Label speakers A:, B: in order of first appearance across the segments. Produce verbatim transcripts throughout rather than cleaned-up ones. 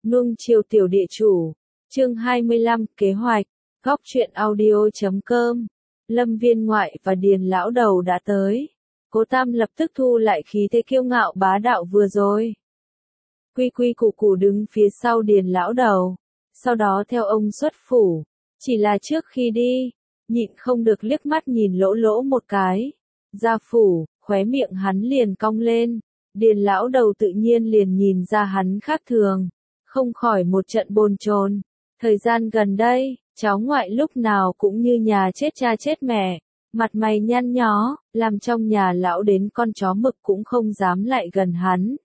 A: Nuông chiều tiểu địa chủ. Chương hai mươi lăm, kế hoạch. Góc truyện audio chấm com. Lâm Viên Ngoại và Điền lão đầu đã tới. Cố Tam lập tức thu lại khí thế kiêu ngạo bá đạo vừa rồi. Quy quy củ củ đứng phía sau Điền lão đầu, sau đó theo ông xuất phủ. Chỉ là trước khi đi, nhịn không được liếc mắt nhìn Lỗ Lỗ một cái. Ra phủ, khóe miệng hắn liền cong lên. Điền lão đầu tự nhiên liền nhìn ra hắn khác thường, không khỏi một trận bồn chồn. Thời gian gần đây, cháu ngoại lúc nào cũng như nhà chết cha chết mẹ, mặt mày nhăn nhó, làm trong nhà lão đến con chó mực cũng không dám lại gần hắn.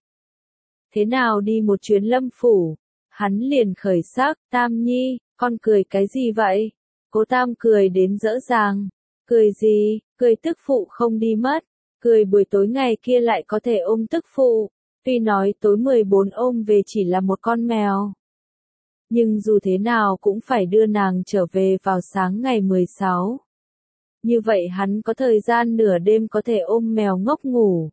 A: Thế nào đi một chuyến Lâm phủ? Hắn liền khởi sắc, Tam Nhi, con cười cái gì vậy? Cố Tam cười đến dở dàng. Cười gì? Cười tức phụ không đi mất. Cười buổi tối ngày kia lại có thể ôm tức phụ. Tuy nói tối mười bốn ôm về chỉ là một con mèo, nhưng dù thế nào cũng phải đưa nàng trở về vào sáng ngày mười sáu. Như vậy hắn có thời gian nửa đêm có thể ôm mèo ngốc ngủ.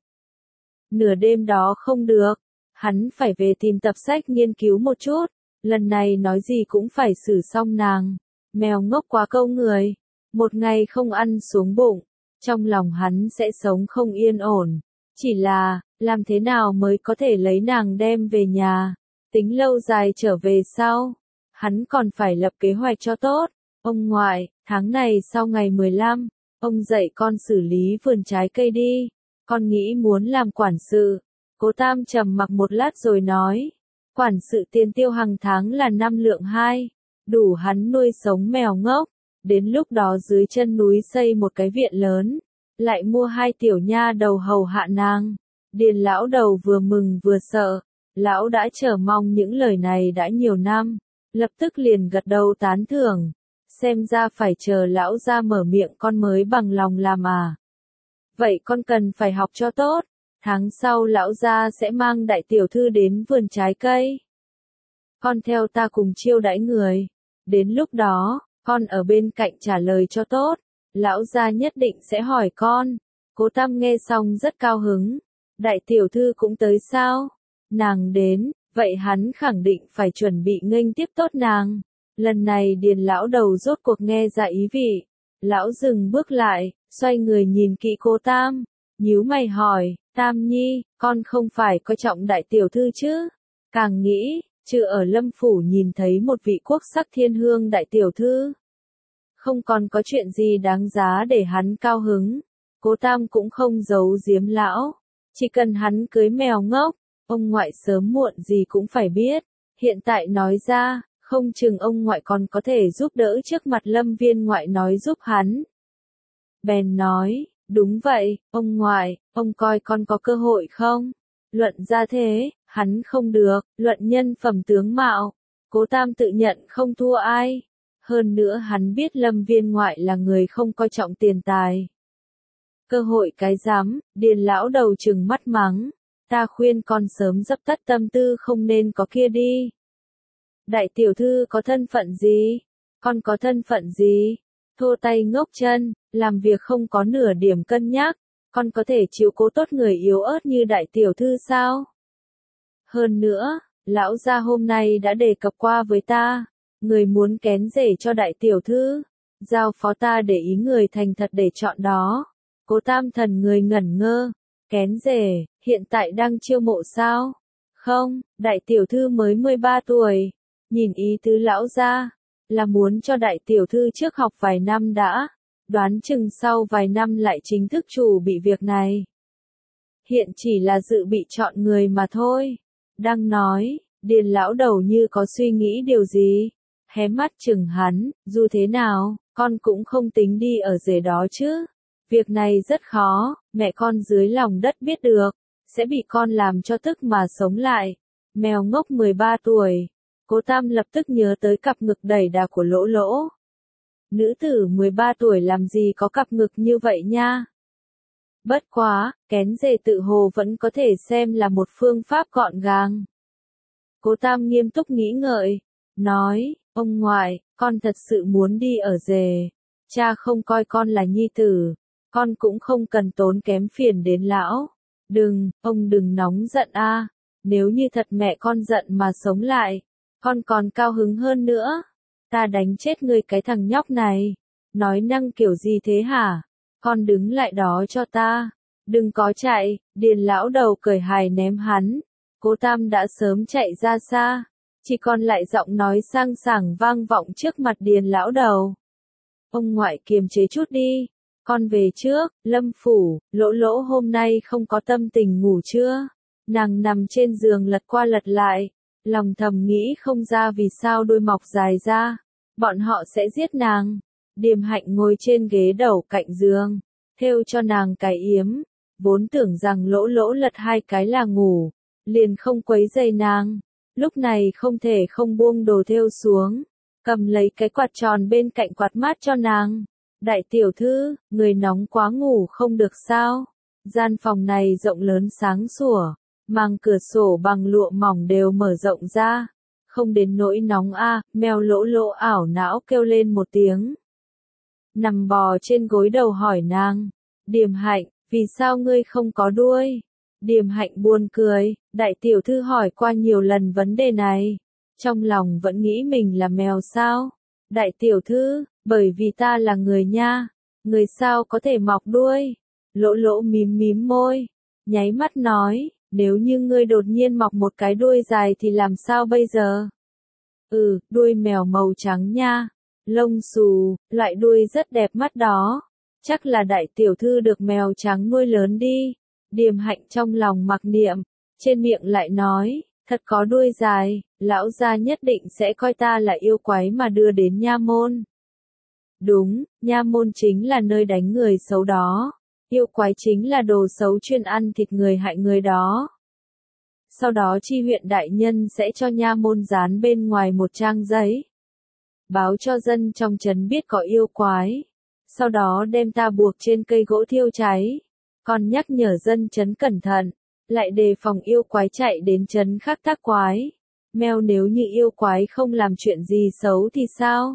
A: Nửa đêm đó không được, hắn phải về tìm tập sách nghiên cứu một chút, lần này nói gì cũng phải xử xong nàng. Mèo ngốc quá câu người, một ngày không ăn xuống bụng, trong lòng hắn sẽ sống không yên ổn. Chỉ là, làm thế nào mới có thể lấy nàng đem về nhà, tính lâu dài trở về sau. Hắn còn phải lập kế hoạch cho tốt. Ông ngoại, tháng này sau ngày mười lăm, ông dạy con xử lý vườn trái cây đi. Con nghĩ muốn làm quản sự. Cố Tam trầm mặc một lát rồi nói. Quản sự tiền tiêu hàng tháng là năm lượng hai, đủ hắn nuôi sống mèo ngốc. Đến lúc đó dưới chân núi xây một cái viện lớn, lại mua hai tiểu nha đầu hầu hạ nàng. Điền lão đầu vừa mừng vừa sợ. Lão đã chờ mong những lời này đã nhiều năm, lập tức liền gật đầu tán thưởng. Xem ra phải chờ lão ra mở miệng con mới bằng lòng làm à. Vậy con cần phải học cho tốt. Tháng sau lão gia sẽ mang đại tiểu thư đến vườn trái cây. Con theo ta cùng chiêu đãi người. Đến lúc đó, con ở bên cạnh trả lời cho tốt. Lão gia nhất định sẽ hỏi con. Cố Tam nghe xong rất cao hứng. Đại tiểu thư cũng tới sao? Nàng đến, vậy hắn khẳng định phải chuẩn bị nghênh tiếp tốt nàng. Lần này Điền lão đầu rốt cuộc nghe ra ý vị. Lão dừng bước lại, xoay người nhìn kỹ Cố Tam, nhíu mày hỏi, Tam Nhi, con không phải coi trọng đại tiểu thư chứ? Càng nghĩ, chứ ở Lâm phủ nhìn thấy một vị quốc sắc thiên hương đại tiểu thư, không còn có chuyện gì đáng giá để hắn cao hứng. Cố Tam cũng không giấu giếm lão, chỉ cần hắn cưới mèo ngốc, ông ngoại sớm muộn gì cũng phải biết. Hiện tại nói ra, không chừng ông ngoại còn có thể giúp đỡ trước mặt Lâm Viên Ngoại nói giúp hắn. Bèn nói, đúng vậy, ông ngoại, ông coi con có cơ hội không? Luận ra thế, hắn không được, luận nhân phẩm tướng mạo, Cố Tam tự nhận không thua ai. Hơn nữa hắn biết Lâm Viên Ngoại là người không coi trọng tiền tài. Cơ hội cái rắm, Điền lão đầu trừng mắt mắng. Ta khuyên con sớm dập tắt tâm tư không nên có kia đi. Đại tiểu thư có thân phận gì? Con có thân phận gì? Thô tay ngốc chân, làm việc không có nửa điểm cân nhắc. Con có thể chiếu cố tốt người yếu ớt như đại tiểu thư sao? Hơn nữa, lão gia hôm nay đã đề cập qua với ta. Người muốn kén rể cho đại tiểu thư, giao phó ta để ý người thành thật để chọn đó. Cố Tam thần người ngẩn ngơ. Kén rể, hiện tại đang chiêu mộ sao? Không, đại tiểu thư mới mười ba tuổi. Nhìn ý tứ lão gia, là muốn cho đại tiểu thư trước học vài năm đã, đoán chừng sau vài năm lại chính thức chủ bị việc này. Hiện chỉ là dự bị chọn người mà thôi. Đang nói, Điền lão đầu như có suy nghĩ điều gì, hé mắt chừng hắn, dù thế nào, con cũng không tính đi ở rể đó chứ. Việc này rất khó, mẹ con dưới lòng đất biết được, sẽ bị con làm cho tức mà sống lại. Mèo ngốc mười ba tuổi. Cố Tam lập tức nhớ tới cặp ngực đầy đà của Lỗ Lỗ. Nữ tử mười ba tuổi làm gì có cặp ngực như vậy nha. Bất quá, kén rể tự hồ vẫn có thể xem là một phương pháp gọn gàng. Cố Tam nghiêm túc nghĩ ngợi, nói, ông ngoại, con thật sự muốn đi ở rể. Cha không coi con là nhi tử, con cũng không cần tốn kém phiền đến lão. Đừng, ông đừng nóng giận a. Nếu như thật mẹ con giận mà sống lại, con còn cao hứng hơn nữa. Ta đánh chết ngươi cái thằng nhóc này. Nói năng kiểu gì thế hả? Con đứng lại đó cho ta. Đừng có chạy, Điền lão đầu cười hài ném hắn. Cố Tam đã sớm chạy ra xa. Chỉ còn lại giọng nói sang sảng vang vọng trước mặt Điền lão đầu. Ông ngoại kiềm chế chút đi. Con về trước, Lâm phủ, Lỗ Lỗ hôm nay không có tâm tình ngủ chưa? Nàng nằm trên giường lật qua lật lại. Lòng thầm nghĩ không ra vì sao đôi mọc dài ra. Bọn họ sẽ giết nàng. Điềm Hạnh ngồi trên ghế đầu cạnh giường. Thêu cho nàng cái yếm. Vốn tưởng rằng Lỗ Lỗ lật hai cái là ngủ. Liền không quấy rầy nàng. Lúc này không thể không buông đồ thêu xuống. Cầm lấy cái quạt tròn bên cạnh quạt mát cho nàng. Đại tiểu thư, người nóng quá ngủ không được sao? Gian phòng này rộng lớn sáng sủa. Màng cửa sổ bằng lụa mỏng đều mở rộng ra. Không đến nỗi nóng a, à, mèo Lỗ Lỗ ảo não kêu lên một tiếng. Nằm bò trên gối đầu hỏi nàng. Điềm Hạnh, vì sao ngươi không có đuôi? Điềm Hạnh buồn cười, đại tiểu thư hỏi qua nhiều lần vấn đề này. Trong lòng vẫn nghĩ mình là mèo sao? Đại tiểu thư, bởi vì ta là người nha. Người sao có thể mọc đuôi? Lỗ Lỗ mím mím môi. Nháy mắt nói, nếu như ngươi đột nhiên mọc một cái đuôi dài thì làm sao bây giờ? Ừ, đuôi mèo màu trắng nha. Lông xù, loại đuôi rất đẹp mắt đó. Chắc là đại tiểu thư được mèo trắng nuôi lớn đi. Điềm Hạnh trong lòng mặc niệm, trên miệng lại nói, thật có đuôi dài, lão gia nhất định sẽ coi ta là yêu quái mà đưa đến nha môn. Đúng, nha môn chính là nơi đánh người xấu đó. Yêu quái chính là đồ xấu chuyên ăn thịt người hại người đó. Sau đó chi huyện đại nhân sẽ cho nha môn dán bên ngoài một trang giấy. Báo cho dân trong trấn biết có yêu quái. Sau đó đem ta buộc trên cây gỗ thiêu cháy. Còn nhắc nhở dân trấn cẩn thận. Lại đề phòng yêu quái chạy đến trấn khác tác quái. Mèo nếu như yêu quái không làm chuyện gì xấu thì sao?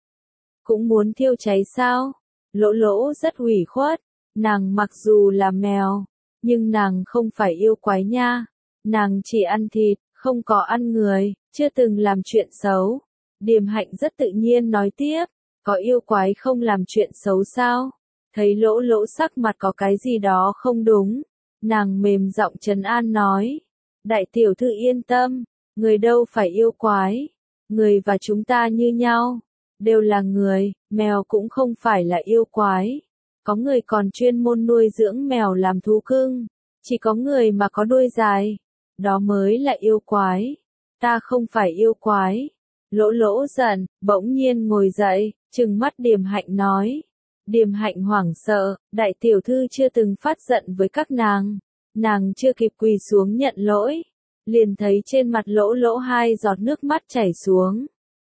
A: Cũng muốn thiêu cháy sao? Lỗ Lỗ rất ủy khuất. Nàng mặc dù là mèo, nhưng nàng không phải yêu quái nha. Nàng chỉ ăn thịt, không có ăn người, chưa từng làm chuyện xấu. Điềm Hạnh rất tự nhiên nói tiếp, có yêu quái không làm chuyện xấu sao? Thấy Lỗ Lỗ sắc mặt có cái gì đó không đúng. Nàng mềm giọng trấn an nói. Đại tiểu thư yên tâm, người đâu phải yêu quái. Người và chúng ta như nhau, đều là người, mèo cũng không phải là yêu quái. Có người còn chuyên môn nuôi dưỡng mèo làm thú cưng. Chỉ có người mà có đuôi dài. Đó mới là yêu quái. Ta không phải yêu quái. Lỗ Lỗ giận, bỗng nhiên ngồi dậy, trừng mắt Điềm Hạnh nói. Điềm Hạnh hoảng sợ, đại tiểu thư chưa từng phát giận với các nàng. Nàng chưa kịp quỳ xuống nhận lỗi. Liền thấy trên mặt Lỗ Lỗ hai giọt nước mắt chảy xuống.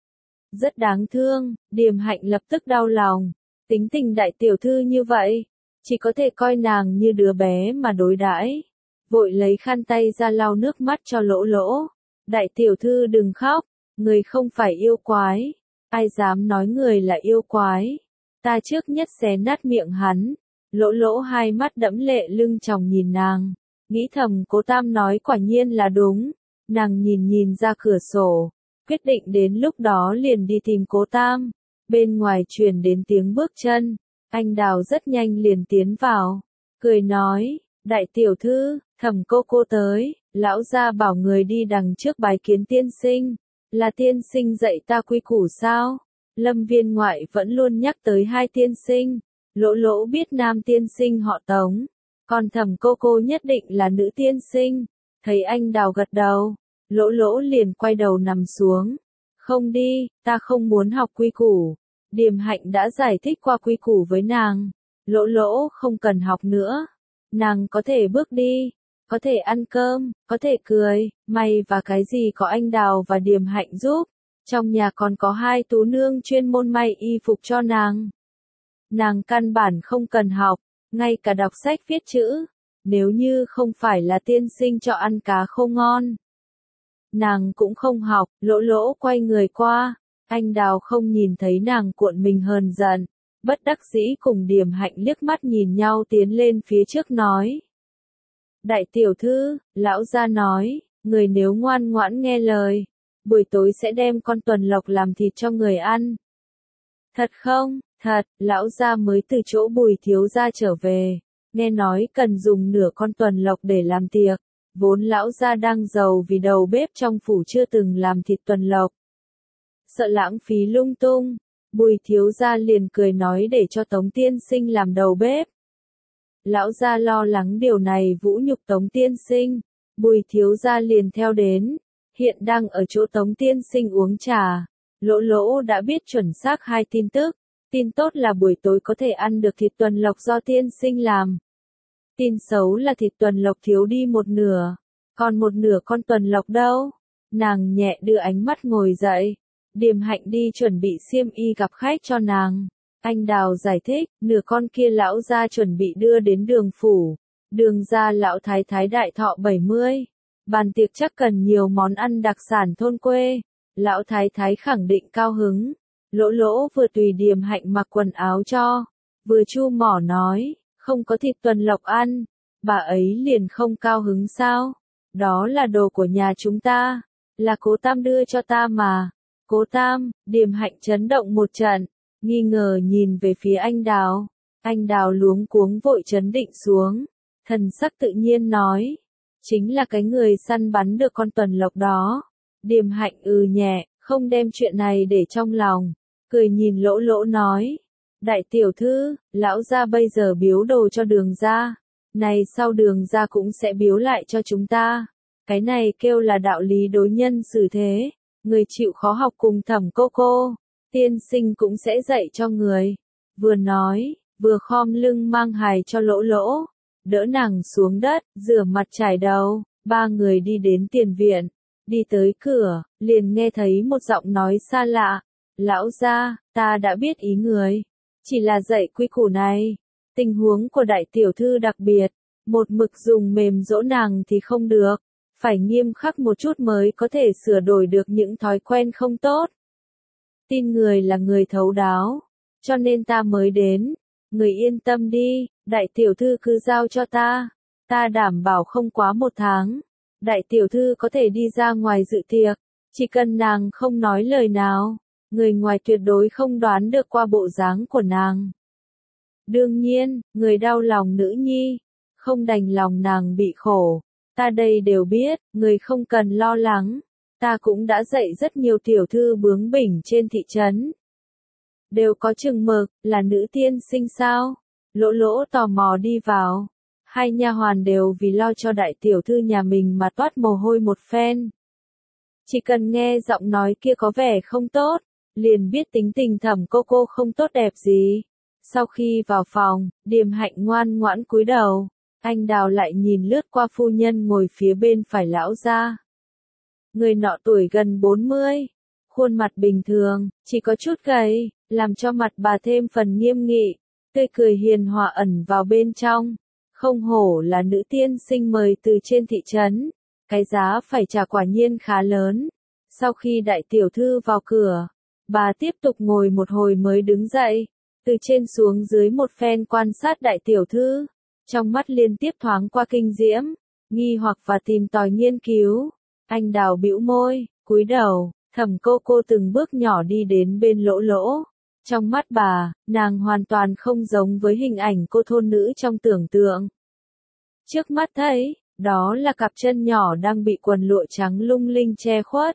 A: Rất đáng thương, Điềm Hạnh lập tức đau lòng. Tính tình đại tiểu thư như vậy, chỉ có thể coi nàng như đứa bé mà đối đãi. Vội lấy khăn tay ra lau nước mắt cho Lỗ Lỗ. Đại tiểu thư đừng khóc, người không phải yêu quái. Ai dám nói người là yêu quái? Ta trước nhất xé nát miệng hắn. Lỗ Lỗ hai mắt đẫm lệ lưng tròng nhìn nàng. Nghĩ thầm Cố Tam nói quả nhiên là đúng. Nàng nhìn nhìn ra cửa sổ. Quyết định đến lúc đó liền đi tìm Cố Tam. Bên ngoài truyền đến tiếng bước chân. Anh Đào rất nhanh liền tiến vào. Cười nói, đại tiểu thư, Thẩm cô cô tới. Lão gia bảo người đi đằng trước bái kiến tiên sinh. Là tiên sinh dạy ta quy củ sao? Lâm viên ngoại vẫn luôn nhắc tới hai tiên sinh. Lỗ Lỗ biết nam tiên sinh họ Tống. Còn Thẩm cô cô nhất định là nữ tiên sinh. Thấy anh Đào gật đầu. Lỗ Lỗ liền quay đầu nằm xuống. Không đi, ta không muốn học quy củ. Điềm Hạnh đã giải thích qua quy củ với nàng. Lỗ Lỗ không cần học nữa. Nàng có thể bước đi, có thể ăn cơm, có thể cười, may và cái gì có anh Đào và Điềm Hạnh giúp. Trong nhà còn có hai tú nương chuyên môn may y phục cho nàng. Nàng căn bản không cần học, ngay cả đọc sách viết chữ. Nếu như không phải là tiên sinh cho ăn cá khô ngon, nàng cũng không học. Lỗ Lỗ quay người qua. Anh Đào không nhìn thấy nàng cuộn mình hờn giận. Bất đắc dĩ cùng Điềm Hạnh liếc mắt nhìn nhau tiến lên phía trước nói. Đại tiểu thư, lão gia nói, người nếu ngoan ngoãn nghe lời, buổi tối sẽ đem con tuần lộc làm thịt cho người ăn. Thật không? Thật, lão gia mới từ chỗ Bùi thiếu gia trở về, nghe nói cần dùng nửa con tuần lộc để làm tiệc, vốn lão gia đang giàu vì đầu bếp trong phủ chưa từng làm thịt tuần lộc. Sợ lãng phí lung tung, Bùi thiếu gia liền cười nói để cho Tống tiên sinh làm đầu bếp. Lão gia lo lắng điều này vũ nhục Tống tiên sinh, Bùi thiếu gia liền theo đến, hiện đang ở chỗ Tống tiên sinh uống trà. Lỗ Lỗ đã biết chuẩn xác hai tin tức, tin tốt là buổi tối có thể ăn được thịt tuần lộc do tiên sinh làm. Tin xấu là thịt tuần lộc thiếu đi một nửa, còn một nửa con tuần lộc đâu? Nàng nhẹ đưa ánh mắt ngồi dậy, Điềm Hạnh đi chuẩn bị xiêm y gặp khách cho nàng. Anh Đào giải thích, nửa con kia lão gia chuẩn bị đưa đến Đường phủ, Đường gia lão thái thái đại thọ bảy mươi, bàn tiệc chắc cần nhiều món ăn đặc sản thôn quê. Lão thái thái khẳng định cao hứng. Lỗ Lỗ vừa tùy Điềm Hạnh mặc quần áo cho, vừa chu mỏ nói, không có thịt tuần lộc ăn, bà ấy liền không cao hứng sao? Đó là đồ của nhà chúng ta, là Cố Tam đưa cho ta mà. Cố Tam, Điềm Hạnh chấn động một trận, nghi ngờ nhìn về phía anh Đào. Anh Đào luống cuống vội trấn định xuống, thần sắc tự nhiên nói, chính là cái người săn bắn được con tuần lộc đó. Điềm Hạnh ừ nhẹ, không đem chuyện này để trong lòng, cười nhìn Lỗ Lỗ nói, đại tiểu thư, lão gia bây giờ biếu đồ cho Đường gia, này sau Đường gia cũng sẽ biếu lại cho chúng ta, cái này kêu là đạo lý đối nhân xử thế, người chịu khó học cùng Thẩm cô cô, tiên sinh cũng sẽ dạy cho người. Vừa nói, vừa khom lưng mang hài cho Lỗ Lỗ, đỡ nàng xuống đất, rửa mặt chải đầu, ba người đi đến tiền viện. Đi tới cửa, liền nghe thấy một giọng nói xa lạ, lão gia, ta đã biết ý người, chỉ là dạy quy củ này, tình huống của đại tiểu thư đặc biệt, một mực dùng mềm dỗ nàng thì không được, phải nghiêm khắc một chút mới có thể sửa đổi được những thói quen không tốt. Tin người là người thấu đáo, cho nên ta mới đến, người yên tâm đi, đại tiểu thư cứ giao cho ta, ta đảm bảo không quá một tháng. Đại tiểu thư có thể đi ra ngoài dự tiệc, chỉ cần nàng không nói lời nào, người ngoài tuyệt đối không đoán được qua bộ dáng của nàng. Đương nhiên, người đau lòng nữ nhi, không đành lòng nàng bị khổ, ta đây đều biết, người không cần lo lắng, ta cũng đã dạy rất nhiều tiểu thư bướng bỉnh trên thị trấn. Đều có chừng mực, là nữ tiên sinh sao? Lỗ Lỗ tò mò đi vào. Hai nha hoàn đều vì lo cho đại tiểu thư nhà mình mà toát mồ hôi một phen. Chỉ cần nghe giọng nói kia có vẻ không tốt, liền biết tính tình Thẩm cô cô không tốt đẹp gì. Sau khi vào phòng, Điềm Hạnh ngoan ngoãn cúi đầu, anh Đào lại nhìn lướt qua phu nhân ngồi phía bên phải lão gia. Người nọ tuổi gần bốn mươi, khuôn mặt bình thường, chỉ có chút gầy, làm cho mặt bà thêm phần nghiêm nghị, tươi cười hiền hòa ẩn vào bên trong. Không hổ là nữ tiên sinh mời từ trên thị trấn, cái giá phải trả quả nhiên khá lớn. Sau khi đại tiểu thư vào cửa, bà tiếp tục ngồi một hồi mới đứng dậy, từ trên xuống dưới một phen quan sát đại tiểu thư, trong mắt liên tiếp thoáng qua kinh diễm, nghi hoặc và tìm tòi nghiên cứu. Anh Đào bĩu môi, cúi đầu, Thẩm cô cô từng bước nhỏ đi đến bên Lỗ Lỗ. Trong mắt bà, nàng hoàn toàn không giống với hình ảnh cô thôn nữ trong tưởng tượng. Trước mắt thấy, đó là cặp chân nhỏ đang bị quần lụa trắng lung linh che khuất.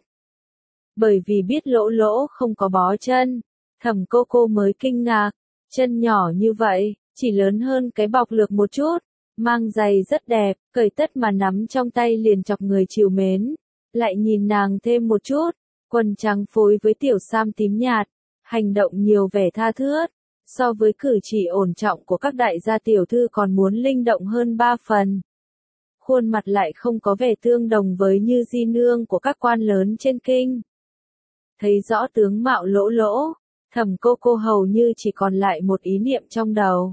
A: Bởi vì biết Lỗ Lỗ không có bó chân, Thẩm cô cô mới kinh ngạc, chân nhỏ như vậy, chỉ lớn hơn cái bọc lược một chút, mang giày rất đẹp, cởi tất mà nắm trong tay liền chọc người trìu mến. Lại nhìn nàng thêm một chút, quần trắng phối với tiểu sam tím nhạt, hành động nhiều vẻ tha thướt, so với cử chỉ ổn trọng của các đại gia tiểu thư còn muốn linh động hơn ba phần. Khuôn mặt lại không có vẻ tương đồng với như di nương của các quan lớn trên kinh. Thấy rõ tướng mạo Lỗ Lỗ, Thẩm cô cô hầu như chỉ còn lại một ý niệm trong đầu.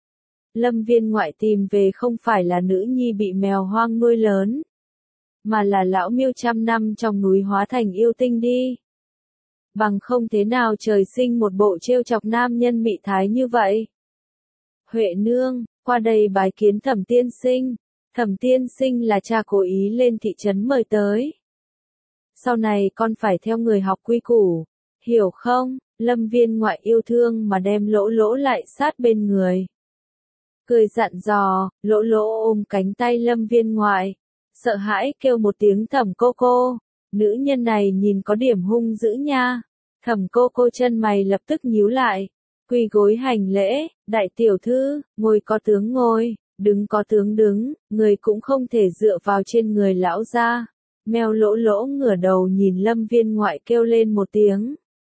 A: Lâm viên ngoại tìm về không phải là nữ nhi bị mèo hoang nuôi lớn, mà là lão miêu trăm năm trong núi hóa thành yêu tinh đi. Bằng không thế nào trời sinh một bộ trêu chọc nam nhân mị thái như vậy. Huệ nương, qua đây bái kiến Thẩm tiên sinh. Thẩm tiên sinh là cha cố ý lên thị trấn mời tới. sau này con phải theo người học quy củ, hiểu không? Lâm Viên Ngoại yêu thương mà đem Lỗ Lỗ lại sát bên người. Cười dặn dò, Lỗ Lỗ ôm cánh tay Lâm Viên Ngoại, sợ hãi kêu một tiếng Thẩm cô cô, nữ nhân này nhìn có điểm hung dữ nha. Thẩm cô cô chân mày lập tức nhíu lại, quỳ gối hành lễ, đại tiểu thư, ngồi có tướng ngồi, đứng có tướng đứng, người cũng không thể dựa vào trên người lão gia. Mèo Lỗ Lỗ ngửa đầu nhìn Lâm Viên Ngoại kêu lên một tiếng.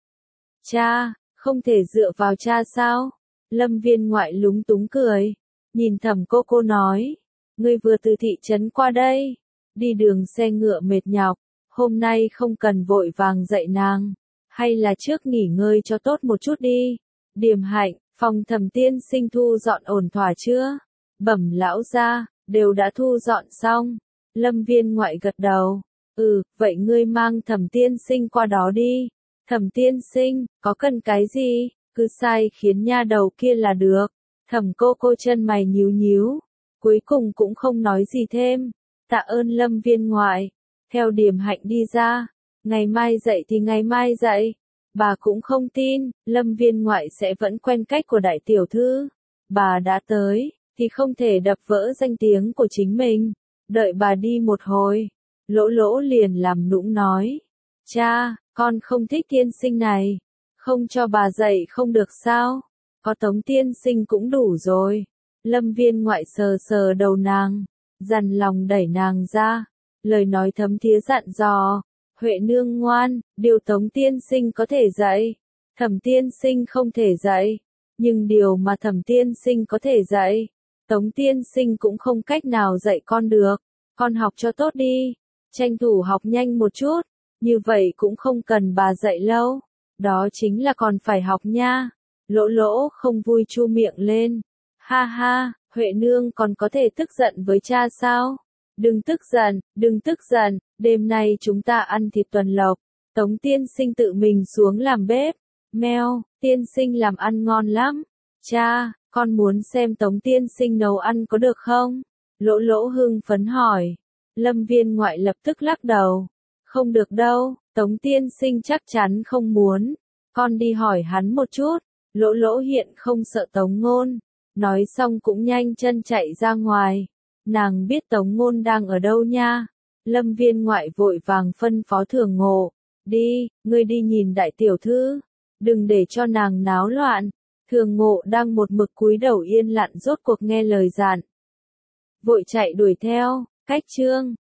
A: Cha, không thể dựa vào cha sao? Lâm Viên Ngoại lúng túng cười, nhìn Thẩm cô cô nói, ngươi vừa từ thị trấn qua đây, đi đường xe ngựa mệt nhọc, hôm nay không cần vội vàng dậy nàng, hay là trước nghỉ ngơi cho tốt một chút đi. Điềm Hạnh, phòng Thẩm tiên sinh thu dọn ổn thỏa chưa? Bẩm lão gia, đều đã thu dọn xong. Lâm Viên Ngoại gật đầu, ừ, vậy ngươi mang Thẩm tiên sinh qua đó đi. Thẩm tiên sinh, có cần cái gì, cứ sai khiến nha đầu kia là được. Thẩm cô cô chân mày nhíu nhíu, cuối cùng cũng không nói gì thêm. Tạ ơn Lâm Viên Ngoại. Theo Điềm Hạnh đi ra, ngày mai dậy thì ngày mai dậy. Bà cũng không tin, Lâm Viên Ngoại sẽ vẫn quen cách của đại tiểu thư. Bà đã tới, thì không thể đập vỡ danh tiếng của chính mình. Đợi bà đi một hồi, Lỗ Lỗ liền làm nũng nói. Cha, con không thích tiên sinh này. Không cho bà dậy không được sao? Có Tống tiên sinh cũng đủ rồi. Lâm Viên Ngoại sờ sờ đầu nàng, dằn lòng đẩy nàng ra. Lời nói thấm thía dặn dò. Huệ nương ngoan, điều Tống tiên sinh có thể dạy. Thẩm tiên sinh không thể dạy. Nhưng điều mà Thẩm tiên sinh có thể dạy, Tống tiên sinh cũng không cách nào dạy con được. Con học cho tốt đi. Tranh thủ học nhanh một chút. Như vậy cũng không cần bà dạy lâu. Đó chính là còn phải học nha. Lỗ Lỗ không vui chu miệng lên. Ha ha, Huệ nương còn có thể tức giận với cha sao? Đừng tức giận, đừng tức giận, đêm nay chúng ta ăn thịt tuần lộc. Tống tiên sinh tự mình xuống làm bếp. Mèo, tiên sinh làm ăn ngon lắm. Cha, con muốn xem Tống tiên sinh nấu ăn có được không? Lỗ Lỗ hưng phấn hỏi. Lâm Viên Ngoại lập tức lắc đầu. Không được đâu, Tống tiên sinh chắc chắn không muốn. Con đi hỏi hắn một chút. Lỗ Lỗ hiện không sợ Tống Ngôn. Nói xong cũng nhanh chân chạy ra ngoài. Nàng biết Tống Ngôn đang ở đâu nha. Lâm Viên Ngoại vội vàng phân phó Thường Ngộ. Đi, ngươi đi nhìn đại tiểu thư. Đừng để cho nàng náo loạn. Thường Ngộ đang một mực cúi đầu yên lặng rốt cuộc nghe lời dặn. Vội chạy đuổi theo, cách chương.